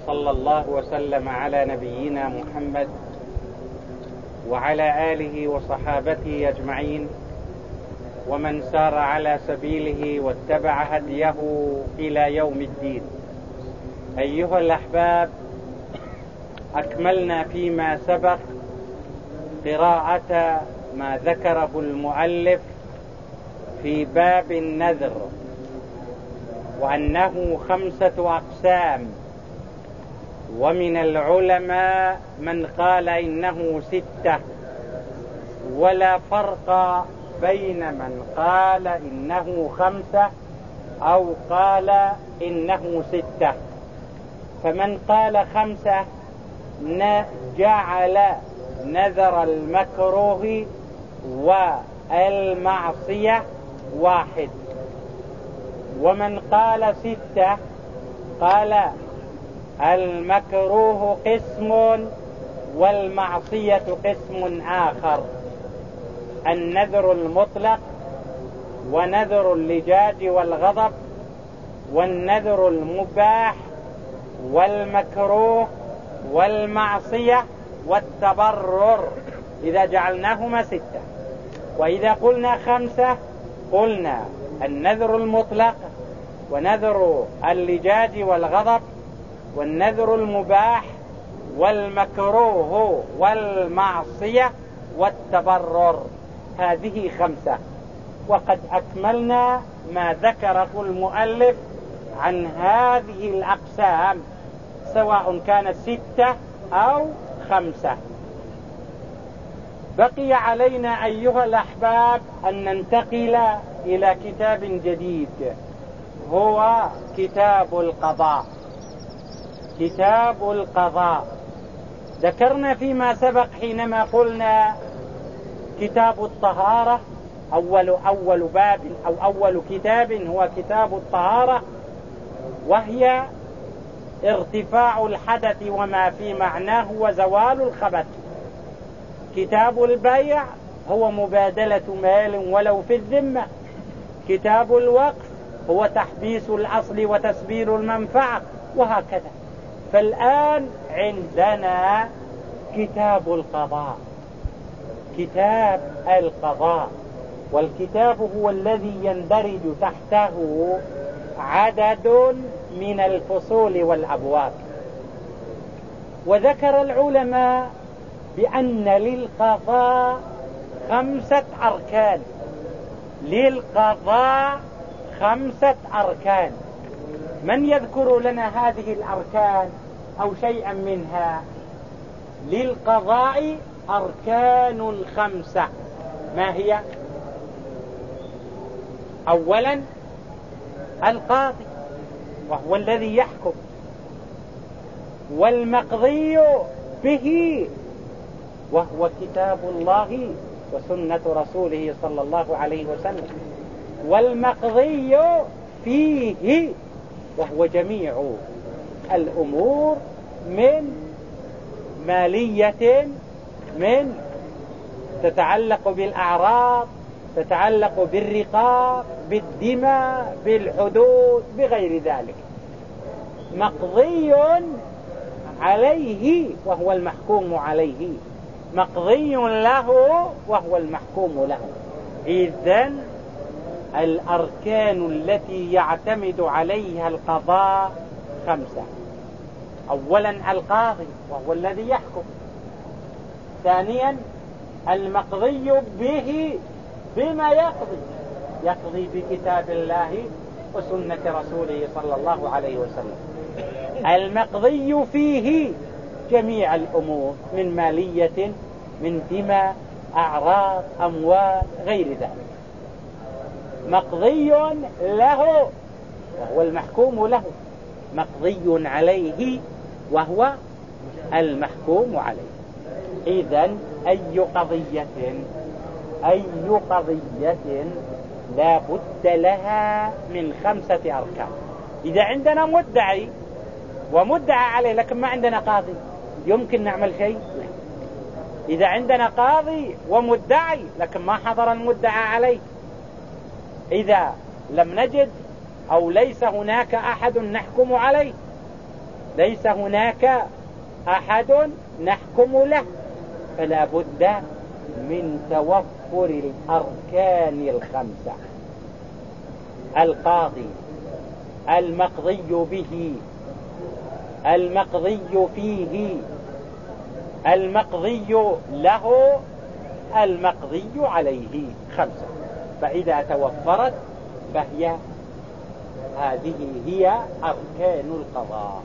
وصلى الله وسلم على نبينا محمد وعلى آله وصحابته أجمعين ومن سار على سبيله واتبع هديه إلى يوم الدين. أيها الأحباب، أكملنا فيما سبق قراءة ما ذكره المؤلف في باب النذر، وأنه 5 أقسام، ومن العلماء من قال إنه 6، ولا فرق بين من قال إنه 5 أو قال إنه 6. فمن قال 5 جعل نذر المكروه والمعصية واحد، ومن قال 6 قال المكروه قسم والمعصية قسم آخر: النذر المطلق، ونذر اللجاج والغضب، والنذر المباح، والمكروه، والمعصية، والتبرر، إذا جعلناهما 6. وإذا قلنا 5 قلنا النذر المطلق، ونذر اللجاج والغضب، والنذر المباح، والمكروه، والمعصية، والتبرر. هذه 5، وقد أكملنا ما ذكره المؤلف عن هذه الأقسام، سواء كانت 6 أو 5. بقي علينا أيها الأحباب أن ننتقل إلى كتاب جديد، هو كتاب القضاء. كتاب القضاء ذكرنا فيما سبق حينما قلنا كتاب الطهارة أول باب أو أول كتاب هو كتاب الطهارة، وهي ارتفاع الحدث وما في معناه وزوال الخبث. كتاب البيع هو مبادلة مال ولو في الذمة. كتاب الوقف هو تحبيس الأصل وتسبيل المنفعة، وهكذا. فالآن عندنا كتاب القضاء. كتاب القضاء، والكتاب هو الذي يندرج تحته عدد من الفصول والأبواب. وذكر العلماء بأن للقضاء 5 أركان. للقضاء 5 أركان. من يذكر لنا هذه الأركان أو شيئا منها؟ للقضاء أركان 5. ما هي؟ أولا القاضي، وهو الذي يحكم، والمقضي به، وهو كتاب الله وسنة رسوله صلى الله عليه وسلم، والمقضي فيه، وهو جميع الأمور من مالية، من تتعلق بالأعراض، تتعلق بالرقاب، بالدماء، بالحدود، بغير ذلك. مقضي عليه وهو المحكوم عليه، مقضي له وهو المحكوم له. إذن الأركان التي يعتمد عليها القضاء 5. أولا القاضي، وهو الذي يحكم. ثانيا المقضي به، بما يقضي بكتاب الله وسنة رسوله صلى الله عليه وسلم. المقضي فيه جميع الأمور من مالية، من دماء، أعراض، أموال، غير ذلك. مقضي له وهو المحكوم له، مقضي عليه وهو المحكوم عليه. إذن أي قضية لا بد لها من 5 أركان. إذا عندنا مدعي ومدعى عليه لكن ما عندنا قاضي، يمكن نعمل شيء؟ إذا عندنا قاضي ومدعي لكن ما حضر المدعى عليه، إذا لم نجد أو ليس هناك أحد نحكم عليه، ليس هناك أحد نحكم له، فلا بد من توفر الأركان الخمسة: القاضي، المقضي به، المقضي فيه، المقضي له، المقضي عليه. 5. فإذا توفرت هذه هي أركان القضاء.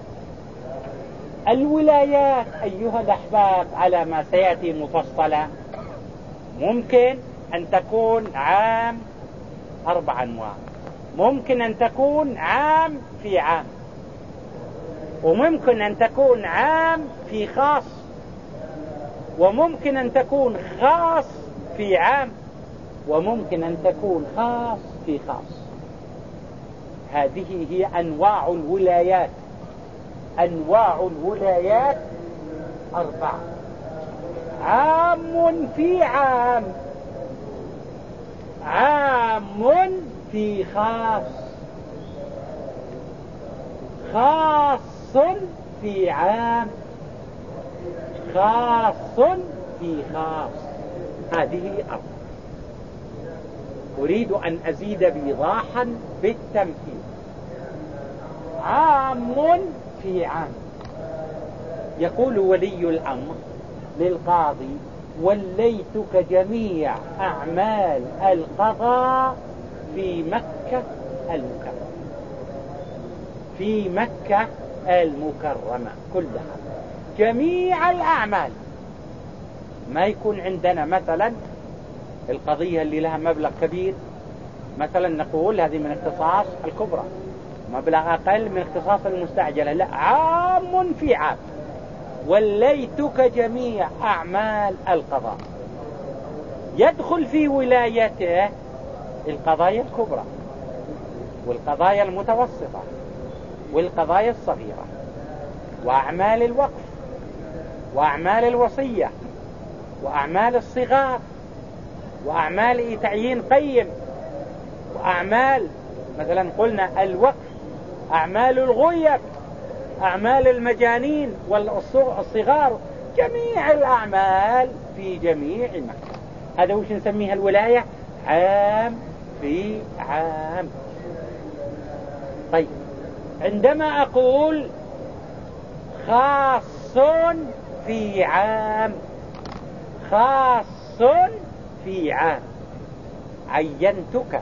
الولايات أيها الأحباب على ما سيأتي مفصلا ممكن أن تكون عام 4 أنواع. ممكن أن تكون عام في عام، وممكن أن تكون عام في خاص، وممكن أن تكون خاص في عام، وممكن أن تكون خاص في خاص. هذه هي أنواع الولايات. أنواع الولايات 4: عام في عام، عام في خاص، خاص في عام، خاص في خاص. هذه 4. أريد أن أزيد بإيضاحا بالتمثيل. عام في عام، يقول ولي الأمر للقاضي: وليتك جميع أعمال القضاء في مكة المكرمة، في مكة المكرمة كلها، جميع الأعمال. ما يكون عندنا مثلا القضية اللي لها مبلغ كبير، مثلا نقول هذه من اختصاص الكبرى، مبلغ أقل من اختصاص المستعجلة. لا، عام في عام. وليتك جميع أعمال القضاء. يدخل في ولايته القضايا الكبرى، والقضايا المتوسطة، والقضايا الصغيرة، وأعمال الوقف، وأعمال الوصية، وأعمال الصغار، وأعمال تعيين قيم، وأعمال مثلا قلنا الوقف، أعمال الغيب، أعمال المجانين والصغار، جميع الأعمال في جميع مكة. هذا وش نسميها الولاية؟ عام في عام. طيب، عندما أقول خاص في عام، خاص في عام، عينتك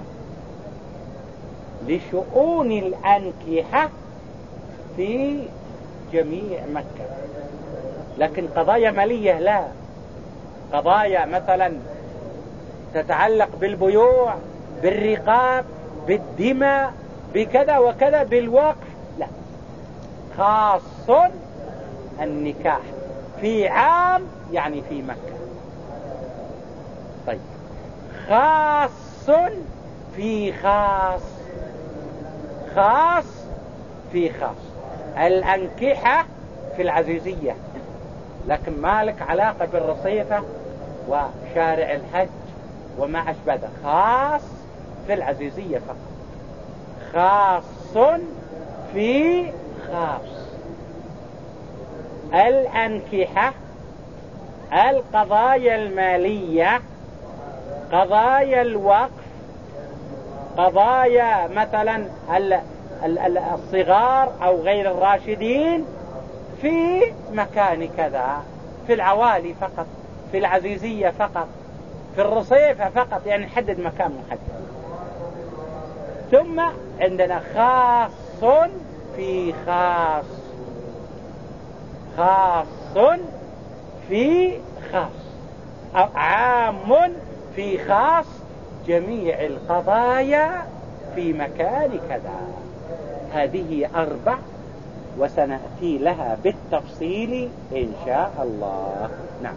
لشؤون الأنكحة في جميع مكة. لكن قضايا مالية لا، قضايا مثلا تتعلق بالبيوع، بالرقاب، بالدماء، بكذا وكذا، بالوقف، لا. خاص النكاح في عام يعني في مكة. طيب، خاص في خاص، خاص في خاص. الأنكحة في العزيزية، لكن ما لك علاقة بالرصيفة وشارع الحج وما أشبه ذلك. خاص في العزيزية فقط، خاص في خاص. الأنكحة، القضايا المالية، قضايا الوقف، قضايا مثلا الصغار أو غير الراشدين في مكان كذا، في العوالي فقط، في العزيزية فقط، في الرصيفة فقط، يعني نحدد مكان محدد. ثم عندنا خاص في خاص، خاص في خاص، أو عام في خاص، جميع القضايا في مكان كذا. هذه 4 وسنأتي لها بالتفصيل إن شاء الله. نعم.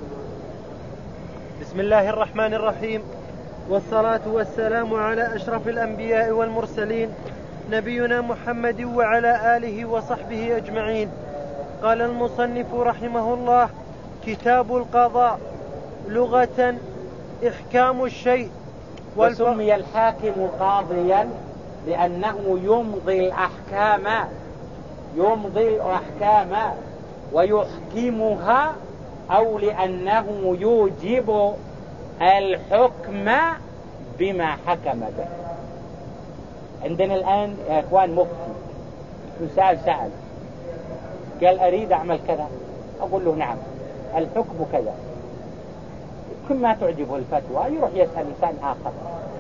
بسم الله الرحمن الرحيم، والصلاة والسلام على أشرف الأنبياء والمرسلين، نبينا محمد وعلى آله وصحبه أجمعين. قال المصنف رحمه الله: كتاب القضاء. لغة إحكام الشيء. وسمي الحاكم قاضيا لأنه يمضي الأحكام يمضي الأحكام ويحكمها، أو لأنه يوجب الحكم بما حكم به. عندنا الآن يا إخوان مفتي سأل قال أريد أعمل كذا، أقول له نعم الحكم كذا، كل ما تعجبه الفتوى يروح يسأل إنسان آخر،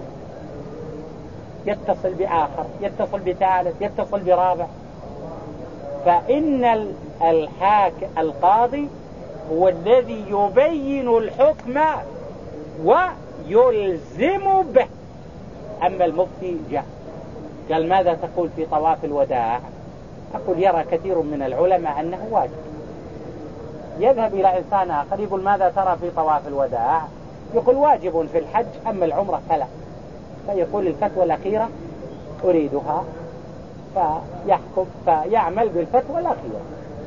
يتصل بآخر، يتصل بثالث، يتصل برابع. فإن القاضي هو الذي يبين الحكم ويلزم به. أما المفتي جاء قال ماذا تقول في طواف الوداع؟ أقول يرى كثير من العلماء أنه واجب. يذهب إلى إنسان آخر يقول ماذا ترى في طواف الوداع؟ يقول واجب في الحج، أما العمرة فلا. فيقول الفتوى الأخيرة أريدها، فيعمل بالفتوى الأخيرة.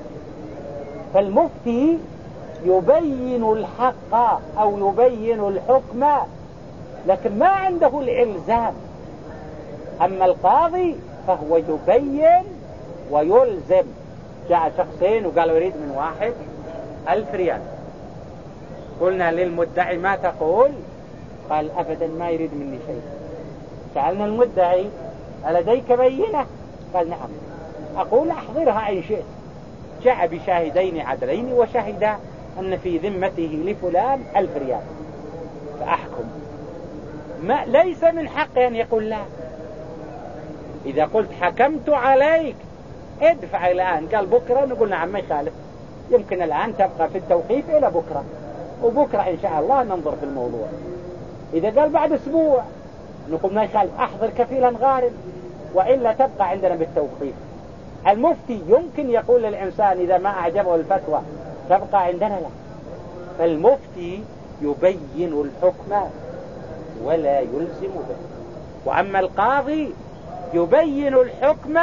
فالمفتي يبين الحق أو يبين الحكم، لكن ما عنده الإلزام. أما القاضي فهو يبين ويلزم. جاء شخصين وقالوا يريد من واحد 1000 ريال. قلنا للمدعي ما تقول؟ قال أبدا ما يريد مني شيء. سألنا المدعي ألديك بينة؟ قال نعم. أقول أحضرها إن شئت. جاء بشاهدين عدلين وشهدا أن في ذمته لفلان 1000 ريال، فأحكم. ما ليس من حقه أن يقول لا. إذا قلت حكمت عليك ادفع الآن، قال بكرة، نقول نعم ما يخالف، يمكن الآن تبقى في التوقيف إلى بكرة، وبكرة إن شاء الله ننظر في الموضوع. إذا قال بعد أسبوع نقول ما يخالف، أحضر كفيلا غارم، وإلا تبقى عندنا بالتوقيف. المفتي يمكن يقول للإنسان إذا ما أعجبه الفتوى تبقى عندنا، لا. فالمفتي يبين الحكم ولا يلزم به. وأما القاضي يبين الحكم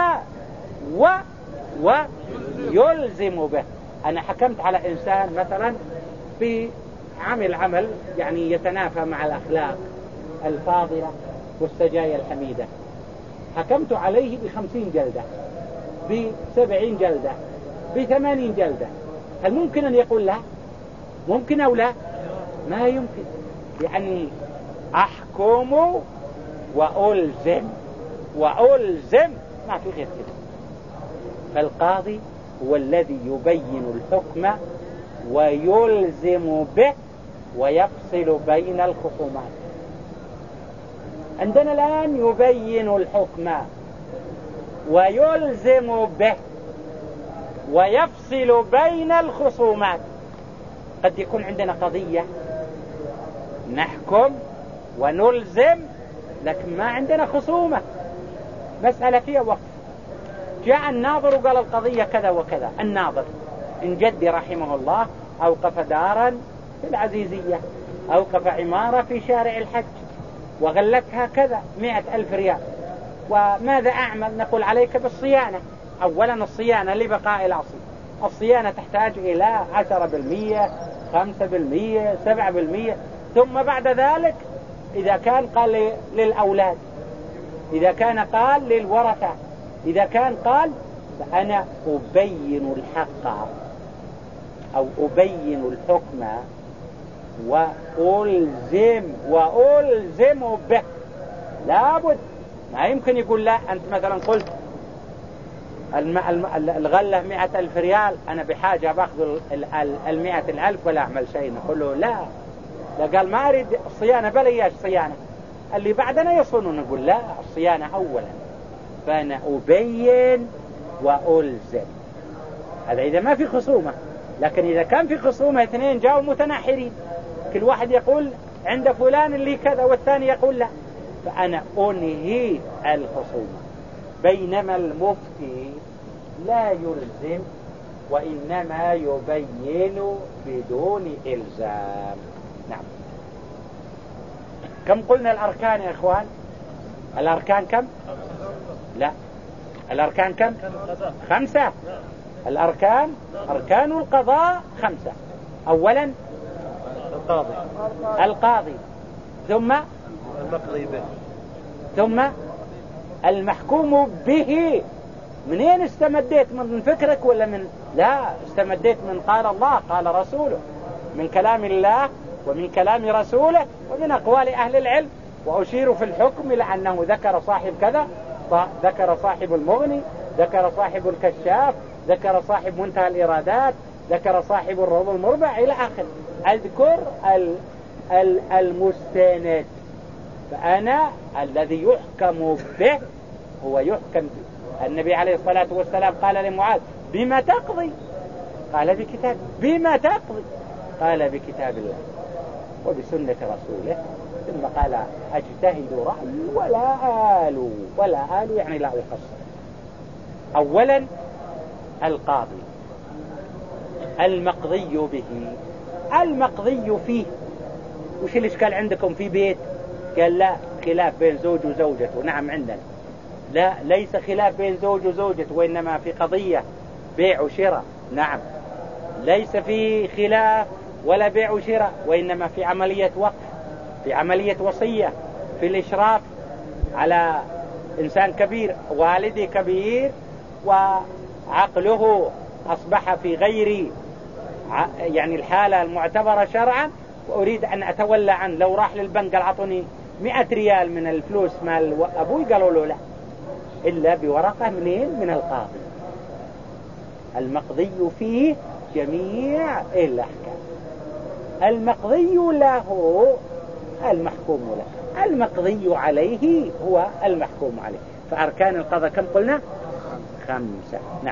ويلزم به. أنا حكمت على إنسان مثلا في عمل يعني يتنافى مع الأخلاق الفاضلة والسجايا الحميدة، حكمت عليه ب50 جلدة، ب70 جلدة، ب80 جلدة. هل ممكن أن يقول لا؟ ممكن أو لا؟ ما يمكن، لأني أحكم وألزم ما في غير كده. فالقاضي هو الذي يبين الحكم ويلزم به ويفصل بين الخصومات. عندنا الآن يبين الحكم ويلزم به ويفصل بين الخصومات. قد يكون عندنا قضية نحكم ونلزم لكن ما عندنا خصومة، مسألة فيها وقت. جاء الناظر وقال القضية كذا وكذا. الناظر إن جدي رحمه الله أوقف دارا في العزيزية، أوقف عمارة في شارع الحج وغلتها كذا 100,000 ريال، وماذا أعمل؟ نقول عليك بالصيانة. أولا الصيانة لبقاء الأصل، الصيانة تحتاج إلى 10%، 5%، 7%، ثم بعد ذلك إذا كان قال للأولاد، إذا كان قال للورثة، إذا كان قال، فأنا أبين الحق أو أبين الحكم وألزم به. لابد، ما يمكن يقول لا. أنت مثلا قلت الغلة 100,000 ريال، أنا بحاجة بأخذ 100,000 ولا أعمل شيء. نقول له لا قال ما أريد الصيانة، بل إياش صيانة، اللي بعدنا يصونون. نقول لا، الصيانة أولا. فأنا أبين وألزم. هذا إذا ما في خصومة. لكن إذا كان في خصومة، اثنين جاءوا متناحرين، كل واحد يقول عند فلان اللي كذا والثاني يقول لا، فأنا أنهي الخصومة. بينما المفتي لا يلزم وإنما يبين بدون إلزام. نعم. كم قلنا الأركان يا إخوان؟ الأركان كم؟ لا، الأركان كم؟ 5. الأركان، أركان القضاء 5. أولا القاضي، ثم المقضي به، ثم المحكوم به، منين استمديت؟ من فكرك ولا من؟ لا، استمديت من قال الله قال رسوله، من كلام الله ومن كلام رسوله ومن أقوال أهل العلم. وأشير في الحكم إلى أنه ذكر صاحب كذا، ذكر صاحب المغني، ذكر صاحب الكشاف، ذكر صاحب منتهى الإرادات، ذكر صاحب الروض المربع إلى آخر. أذكر المستند. فأنا الذي يحكم به هو يحكم به. النبي عليه الصلاة والسلام قال لمعاذ بما تقضي؟ قال بكتاب. بما تقضي؟ قال بكتاب الله وبسنة رسوله. ثم قال أجتهد رأيي ولا آل يعني لا أقصر. أولا القاضي، المقضي به. المقضي فيه وش الإشكال عندكم في بيت؟ قال لا، خلاف بين زوج وزوجته. نعم عندنا. لا، ليس خلاف بين زوج وزوجته، وإنما في قضية بيع وشراء. نعم، ليس في خلاف ولا بيع وشراء، وإنما في عملية وقف، في عملية وصية، في الإشراف على إنسان كبير. والدي كبير وعقله أصبح في غير يعني الحالة المعتبرة شرعا، وأريد أن أتولى عنه. لو راح للبنك قال أعطوني 100 ريال من الفلوس مال أبوي، قالوا له لا، إلا بورقة منين؟ من القاضي. المقضي فيه جميع الأحكام. المقضي له المحكوم له. المقضي عليه هو المحكوم عليه. فأركان القضاء كم قلنا؟ 5. نعم.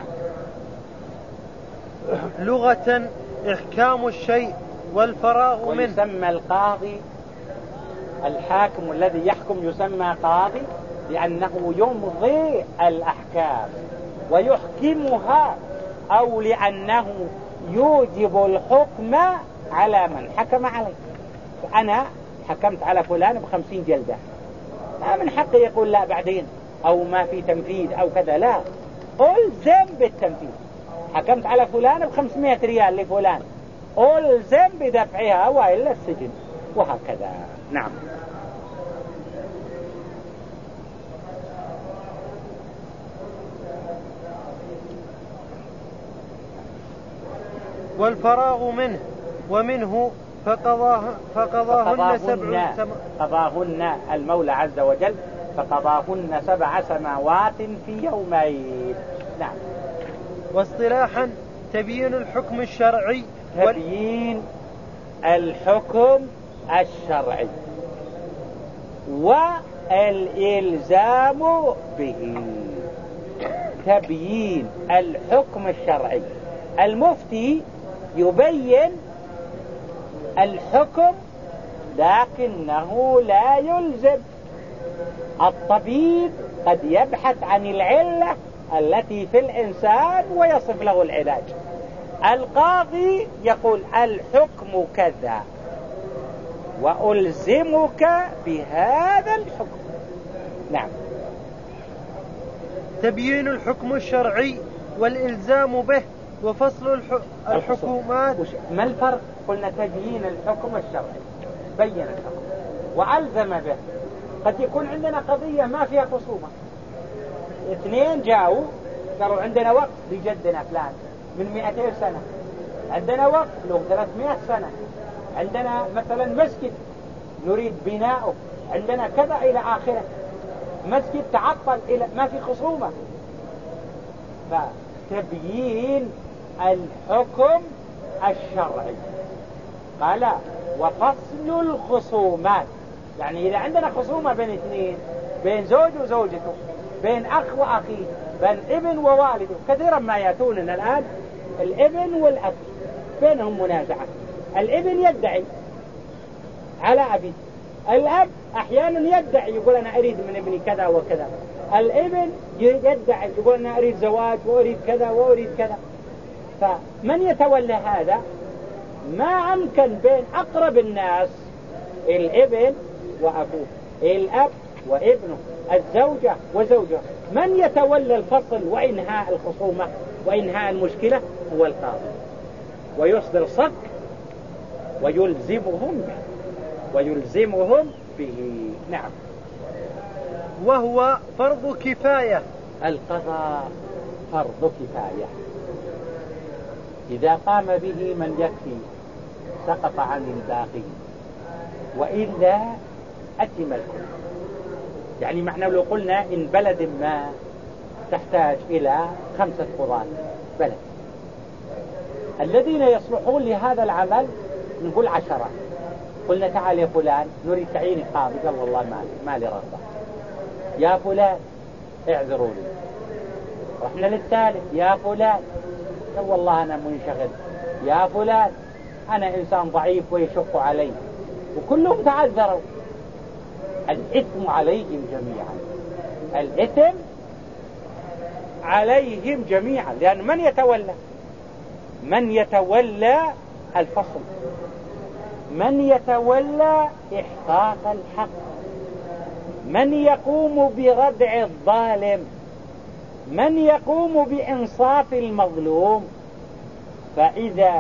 لغة إحكام الشيء والفراغ منه. ويسمى القاضي الحاكم الذي يحكم يسمى قاضي لأنه يمضي الأحكام ويحكمها، أو لأنه يوجب الحكم على من حكم عليه. فأنا حكمت على فلان ب50 جلدة، ما من حقي يقول لا بعدين أو ما في تنفيذ أو كذا. لا، ألزم بالتنفيذ. حكمت على فلان ب500 ريال لفلان، ألزم بدفعها وإلا السجن، وهكذا. نعم. والفراغ منه ومنه فقضاهن المولى عز وجل، فقضاهن 7 سماوات في يومين. نعم. واصطلاحا تبيين الحكم الشرعي. تبيين الحكم الشرعي والإلزام به. تبيين الحكم الشرعي. المفتي يبين الحكم لكنه لا يلزم. الطبيب قد يبحث عن العلة التي في الإنسان ويصف له العلاج. القاضي يقول الحكم كذا وألزمك بهذا الحكم. نعم. تبيين الحكم الشرعي والإلزام به وفصل الحكومات. ما الفرق؟ قلنا تبيين الحكم الشرعي، بين الحكم وألزم به. قد يكون عندنا قضية ما فيها خصومة، 2 جاءوا قالوا عندنا وقت لجدنا فلان من 200 سنة، عندنا وقت له 300 سنة، عندنا مثلا مسجد نريد بناؤه، عندنا كذا إلى آخره. مسجد تعطل إلى ما في خصومة. فتبيين الحكم الشرعي. قال وفصل الخصومات، يعني إذا عندنا خصومة بين 2، بين زوج وزوجته، بين أخ وأخيه، بين ابن ووالده، كثيرا ما يأتوننا الآن الابن والأب بينهم منازعة. الابن يدعي على أبي، الأب أحيانا يدعي يقول أنا أريد من ابني كذا وكذا، الابن يدعي يقول أنا أريد زواج وأريد كذا وأريد كذا. فمن يتولى هذا؟ ما أمكن بين أقرب الناس الابن وأبوه، الأب وابنه، الزوجة وزوجه. من يتولى الفصل وإنهاء الخصومة وإنهاء المشكلة؟ هو القاضي، ويصدر صك ويلزمهم به. نعم. وهو فرض كفاية. القضاء فرض كفاية، إذا قام به من يكفي سقط عن الباقي، وإلا أتم الكل. يعني معنى لو قلنا إن بلد ما تحتاج إلى 5 قضاة بلد، الذين يصلحون لهذا العمل نقول 10. قلنا تعال يا فلان نريد تعيين قاضي، قال والله ما لي رغبة. يا فلان اعذروا لي. رحنا للثالث، يا فلان قال والله أنا منشغل. يا فلان أنا إنسان ضعيف ويشق علي. وكلهم تعذروا. الإثم عليهم جميعا، الإثم عليهم جميعا، لأن من يتولى الفصل، من يتولى إحقاق الحق، من يقوم بردع الظالم، من يقوم بإنصاف المظلوم. فإذا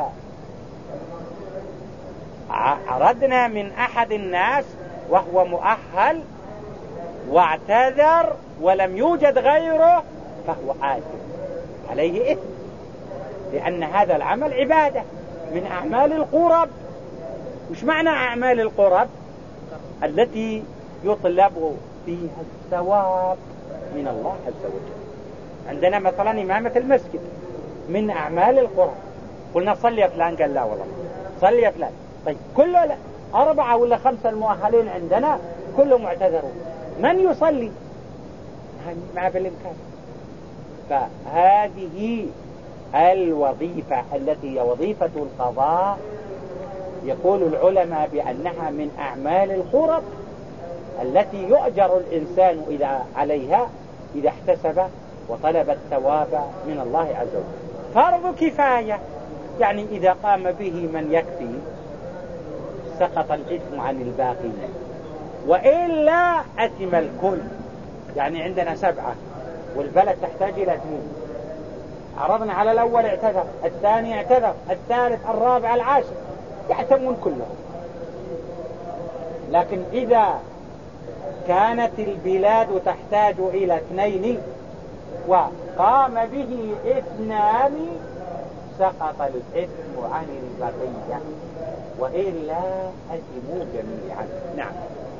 أردنا من أحد الناس وهو مؤهل واعتذر ولم يوجد غيره فهو آثم، عليه إثم، لأن هذا العمل عبادة من أعمال القرب. وش معنى أعمال القرب؟ التي يطلب فيها الثواب من الله عز وجل. عندنا مثلا إمامة المسجد من أعمال القرب. قلنا صلي يا فلان، قال لا والله صلي يا فلان. طيب كله 4 ولا 5 المؤهلين عندنا كلهم اعتذروا، من يصلي؟ ما بالإمكان. فهذه الوظيفة التي هي وظيفة القضاء يقول العلماء بأنها من أعمال القرب التي يؤجر الإنسان إذا عليها إذا احتسب وطلب الثواب من الله عز وجل. فرض كفاية، يعني إذا قام به من يكفي سقط الإثم عن الباقي، وإلا أتم الكل. يعني عندنا 7 والبلد تحتاج إلى 2، عرضنا على الأول اعتذر، الثاني اعتذر، الثالث، الرابع، العاشر، يعتمون كلهم. لكن إذا كانت البلاد تحتاج إلى 2 وقام به 2 سقط الإثم عن البقية، وإلا أثموا جميعا. نعم.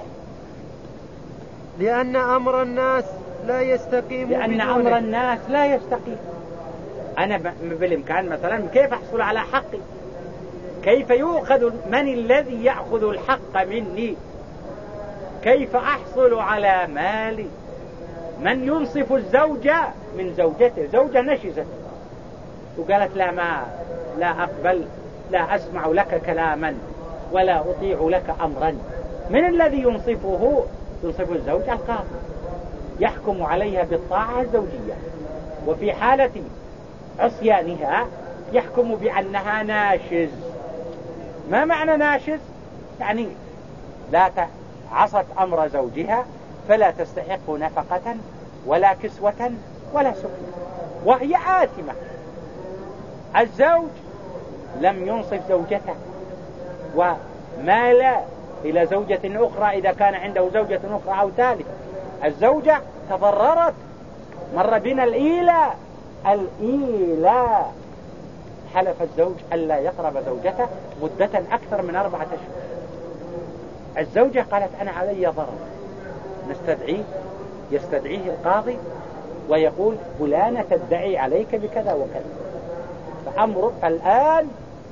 لأن أمر الناس لا يستقيم، لأن أمر الناس لا يستقيم. أنا بالإمكان مثلا كيف أحصل على حقي؟ كيف يؤخذ؟ من الذي يأخذ الحق مني؟ كيف أحصل على مالي؟ من ينصف الزوجة من زوجته؟ زوجة نشزت وقالت لا أقبل، لا أسمع لك كلاما ولا أطيع لك أمرا. من الذي ينصفه؟ ينصف الزوج القاضي، يحكم عليها بالطاعة الزوجية، وفي حالة عصيانها يحكم بأنها ناشز. ما معنى ناشز؟ يعني لا عصت أمر زوجها فلا تستحق نفقة ولا كسوة ولا سكنة، وهي آثمة. الزوج لم ينصف زوجته ومال إلى زوجة أخرى إذا كان عنده زوجة أخرى أو ثالثة. الزوجة تضررت، مر بنا الإيلاء. حلف الزوج ألا يقرب زوجته مدة أكثر من 4 أشهر. الزوجة قالت أنا علي ضرر، يستدعيه القاضي ويقول فلانة تدعي عليك بكذا وكذا. فأمرك الآن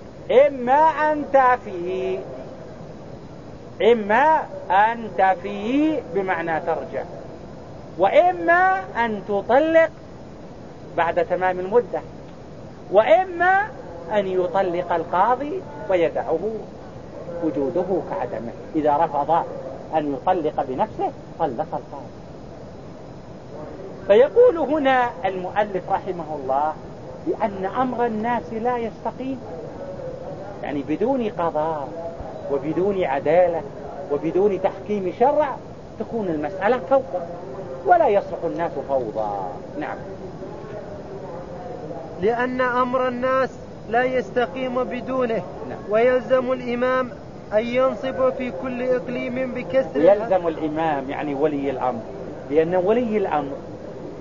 إما أن تفي بمعنى ترجع، وإما أن تطلق بعد تمام المدة، وإما أن يطلق القاضي ويدعه وجوده كعدمه. إذا رفض أن يطلق بنفسه طلق القاضي. فيقول هنا المؤلف رحمه الله بأن أمر الناس لا يستقيم، يعني بدون قضاء وبدون عدالة وبدون تحكيم شرع تكون المسألة فوضى، ولا يصلح الناس فوضى. نعم. لأن أمر الناس لا يستقيم بدونه. نعم. ويلزم الإمام أن ينصب في كل إقليم بكسر. يلزم الإمام يعني ولي الأمر، لأن ولي الأمر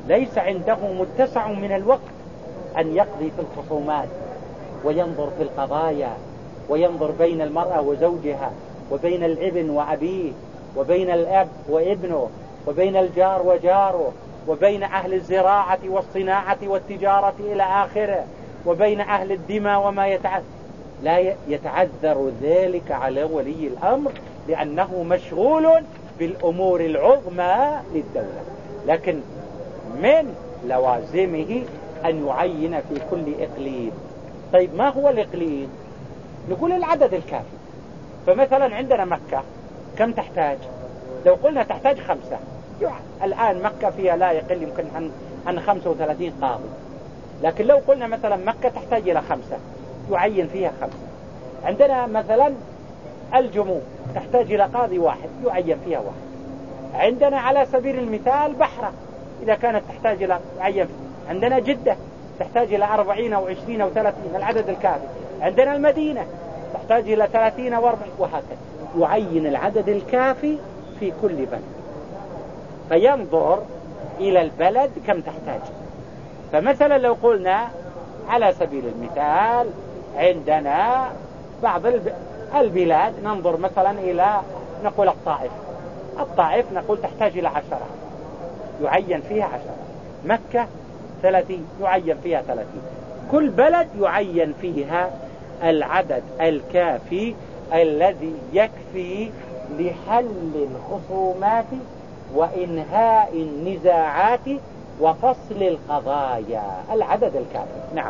ليس عنده متسع من الوقت أن يقضي في الخصومات وينظر في القضايا وينظر بين المرأة وزوجها وبين الابن وأبيه وبين الأب وابنه وبين الجار وجاره وبين أهل الزراعة والصناعة والتجارة إلى آخره وبين أهل الدماء وما لا يتعذر ذلك على ولي الأمر لأنه مشغول بالأمور العظمى للدولة. لكن من لوازمه أن يعين في كل إقليم. طيب ما هو الإقليم؟ نقول العدد الكافي. فمثلا عندنا مكة كم تحتاج؟ لو قلنا تحتاج 5، الآن مكة فيها لا يقل يمكن عن 35 قاضي. لكن لو قلنا مثلا مكة تحتاج إلى 5 يعين فيها 5. عندنا مثلا الجموم تحتاج إلى قاضي 1 يعين فيها 1. عندنا على سبيل المثال بحرة إذا كانت تحتاج إلى يعين. عندنا جدة تحتاج إلى 40 أو 20 أو 30 العدد الكافي. عندنا المدينة تحتاج إلى 30 أو 40 وهكذا. يعين العدد الكافي في كل بلد فينظر إلى البلد كم تحتاج. فمثلا لو قلنا على سبيل المثال عندنا بعض البلاد ننظر مثلا إلى نقول الطائف نقول تحتاج إلى 10 يعين فيها 10. مكة 30 يعين فيها 30. كل بلد يعين فيها العدد الكافي الذي يكفي لحل الخصومات وإنهاء النزاعات وفصل القضايا. العدد الكافي. نعم.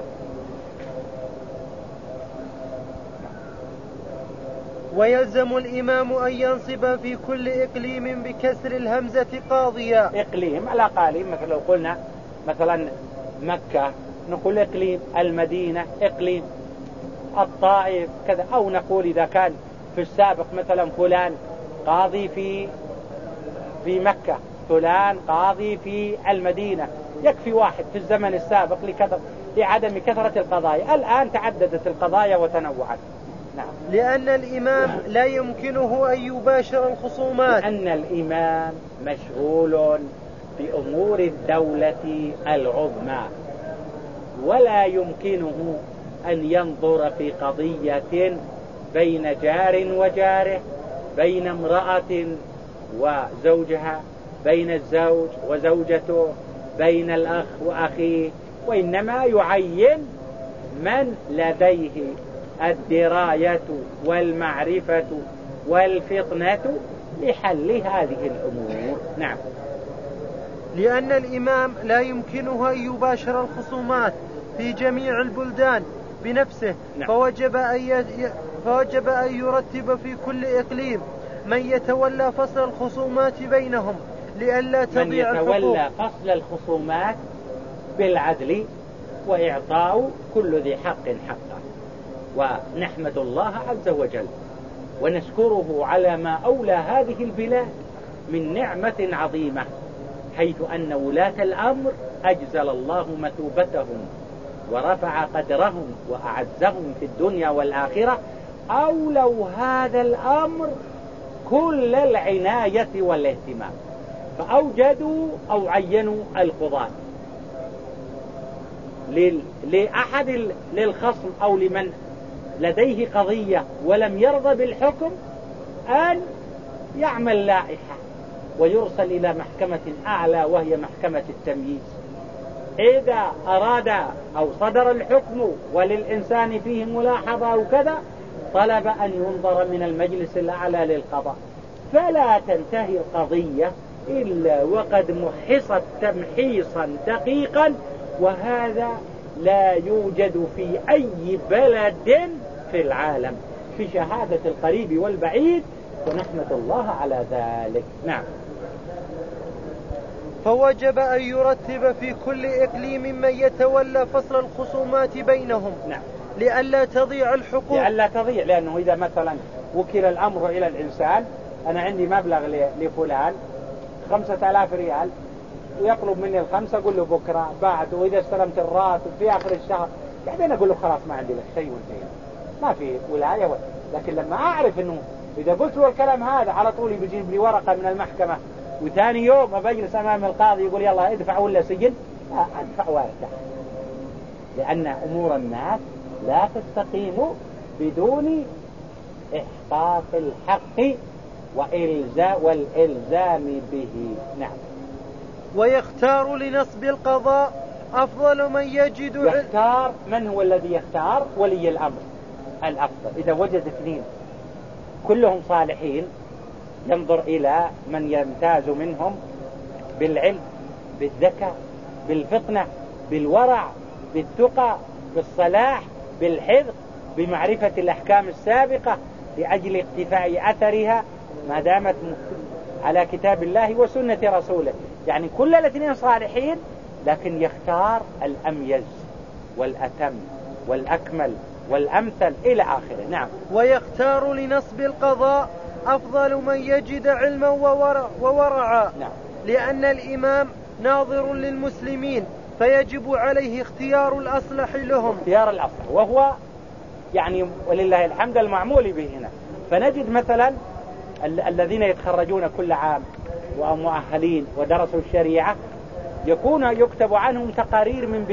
ويلزم الإمام أن ينصب في كل إقليم بكسر الهمزة قاضيا. إقليم على قالين مثل لو قلنا مثلا مكة نقول إقليم، المدينة إقليم، الطائف كذا. أو نقول إذا كان في السابق مثلا فلان قاضي في مكة فلان قاضي في المدينة يكفي واحد في الزمن السابق لعدم كثرة القضايا. الآن تعددت القضايا وتنوعت. نعم. لأن الإمام لا يمكنه أن يباشر الخصومات. لأن الإمام مشغول بأمور الدولة العظمى ولا يمكنه أن ينظر في قضية بين جار وجاره، بين امرأة وزوجها، بين الزوج وزوجته، بين الأخ وأخيه. وإنما يعين من لديه الدراية والمعرفة والفطنة لحل هذه الأمور. نعم. لأن الإمام لا يمكنه أن يباشر الخصومات في جميع البلدان بنفسه. نعم. فوجب أن يرتب في كل إقليم من يتولى فصل الخصومات بينهم لئلا تضيع الحقوق. من يتولى فصل الخصومات بالعدل وإعطاء كل ذي حق حقه. ونحمد الله عز وجل ونشكره على ما أولى هذه البلاد من نعمة عظيمة، حيث أن ولاة الأمر أجزل الله مثوبتهم ورفع قدرهم وأعزهم في الدنيا والآخرة، أولوا هذا الأمر كل العناية والاهتمام، فأوجدوا أو عينوا القضاة لأحد للخصم أو لمن لديه قضية ولم يرضى بالحكم أن يعمل لائحة ويرسل إلى محكمة أعلى وهي محكمة التمييز. إذا أراد أو صدر الحكم وللإنسان فيه ملاحظة أو كذا طلب أن ينظر من المجلس الأعلى للقضاء، فلا تنتهي القضية إلا وقد محصت تمحيصا دقيقا، وهذا لا يوجد في أي بلد في العالم في شهادة القريب والبعيد، ونحمد الله على ذلك. نعم. فوجب أن يرتب في كل إقليم من يتولى فصل الخصومات بينهم. نعم. لئلا تضيع الحقوق. لئلا تضيع، لأنه إذا مثلا وكل الأمر إلى الإنسان، أنا عندي مبلغ لفلان 5000 ريال ويطلب مني ال5، أقول له بكرة بعد، وإذا استلمت الراتب في آخر الشهر، بعدين أقول له خلاص ما عندي لك شيء وانتهينا، ما في ولاية لكن لما أعرف أنه إذا قلت له الكلام هذا على طول بيجيب لي ورقة من المحكمة وثاني يوم بجلس أمام القاضي يقول يلا ادفع ولا سجن، أدفع وارتاح، لأن أمور الناس لا تستقيم بدون إحقاق الحق والإلزام به. نعم. ويختار لنصب القضاء أفضل من يجد يختار. من هو الذي يختار؟ ولي الأمر الأفضل. إذا وجد اثنين كلهم صالحين ينظر إلى من يمتاز منهم بالعلم، بالذكاء، بالفطنة، بالورع، بالتقى، بالصلاح، بالحفظ، بمعرفة الأحكام السابقة لأجل اقتفاء أثرها ما دامت على كتاب الله وسنة رسوله. يعني كل الاثنين صالحين، لكن يختار الأميز والأتم والأكمل والأمثل إلى آخره. نعم. ويختار لنصب القضاء أفضل من يجد علما وورعا. نعم. لأن الإمام ناظر للمسلمين فيجب عليه اختيار الأصلح لهم. اختيار الأصلح، وهو يعني ولله الحمد المعمول به هنا. فنجد مثلا الذين يتخرجون كل عام ومؤهلين ودرسوا الشريعة يكتب عنهم تقارير من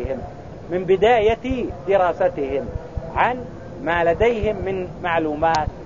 بداية دراستهم عن ما لديهم من معلومات